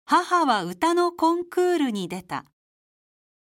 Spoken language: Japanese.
母は歌のコンクールに出た。